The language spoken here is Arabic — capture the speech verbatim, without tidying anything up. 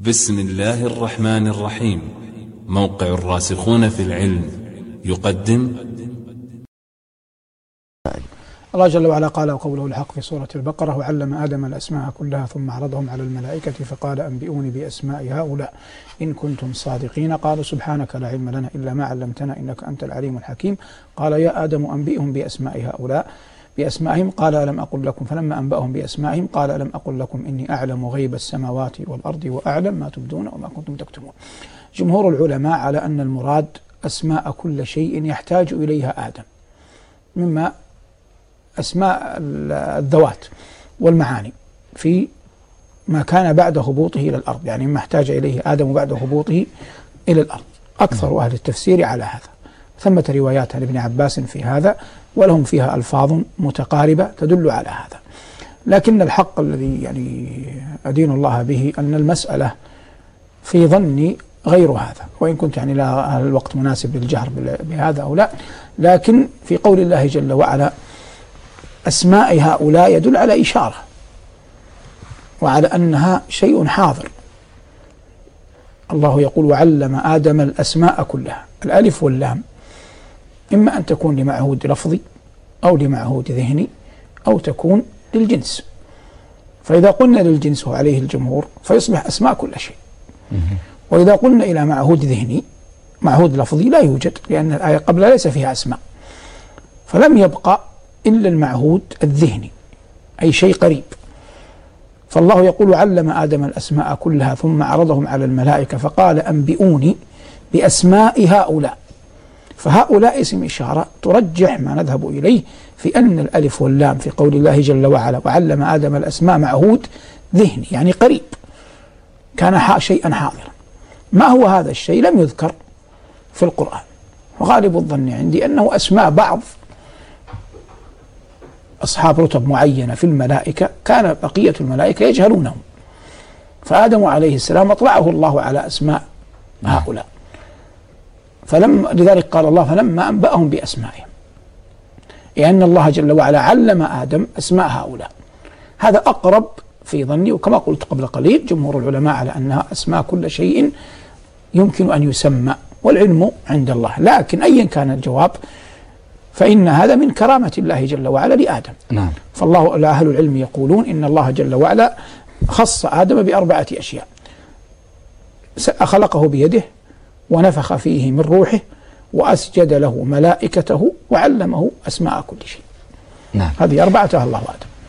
بسم الله الرحمن الرحيم. موقع الراسخون في العلم يقدم. الله جل وعلا قال وقوله الحق في سورة البقرة: وعلم آدم الأسماء كلها ثم عرضهم على الملائكة فقال أنبئوني بأسماء هؤلاء إن كنتم صادقين. قالوا سبحانك لا علم لنا إلا ما علمتنا إنك أنت العليم الحكيم. قال يا آدم أنبئهم بأسماء هؤلاء بأسمائهم قال ألم أقل لكم فلما أنبأهم بأسمائهم قال ألم أقل لكم إني أعلم غيب السماوات والأرض وأعلم ما تبدون وما كنتم تكتمون. جمهور العلماء على أن المراد أسماء كل شيء يحتاج إليها آدم، مما أسماء الذوات والمعاني في ما كان بعد هبوطه إلى الأرض، يعني ما احتاج إليه آدم بعد هبوطه إلى الأرض. أكثر أهل التفسير على هذا. ثمة روايات عن ابن عباس في هذا ولهم فيها ألفاظ متقاربة تدل على هذا، لكن الحق الذي يعني أدين الله به أن المسألة في ظني غير هذا، وإن كنت يعني لا الوقت مناسب للجهر بهذا أو لا، لكن في قول الله جل وعلا أسماء هؤلاء يدل على إشارة وعلى أنها شيء حاضر. الله يقول وعلم آدم الأسماء كلها. الألف واللام إما أن تكون لمعهود لفظي أو لمعهود ذهني أو تكون للجنس، فإذا قلنا للجنس وعليه الجمهور فيصبح أسماء كل شيء، وإذا قلنا إلى معهود ذهني معهود لفظي لا يوجد، لأن الآية قبل ليس فيها أسماء، فلم يبقى إلا المعهود الذهني أي شيء قريب. فالله يقول علم آدم الأسماء كلها ثم عرضهم على الملائكة فقال أنبئوني بأسماء هؤلاء. فهؤلاء اسم إشارة ترجح ما نذهب إليه في أن الألف واللام في قول الله جل وعلا وعلم آدم الأسماء معهود ذهني، يعني قريب، كان شيئا حاضرا. ما هو هذا الشيء لم يذكر في القرآن، وغالب الظن عندي أنه أسماء بعض أصحاب رتب معينة في الملائكة كان بقية الملائكة يجهلونهم، فآدم عليه السلام أطلعه الله على أسماء هؤلاء، فلم لذلك قال الله فلما أنبأهم بأسمائهم، لأن الله جل وعلا علم آدم أسماء هؤلاء. هذا أقرب في ظني، وكما قلت قبل قليل جمهور العلماء على أنها أسماء كل شيء يمكن أن يسمى، والعلم عند الله. لكن أيا كان الجواب فإن هذا من كرامة الله جل وعلا لآدم. نعم. فالله أهل العلم يقولون إن الله جل وعلا خص آدم بأربعة أشياء: خلقه بيده ونفخ فيه من روحه وأسجد له ملائكته وعلمه أسماء كل شيء. نعم. هذه أربعة الله آدم.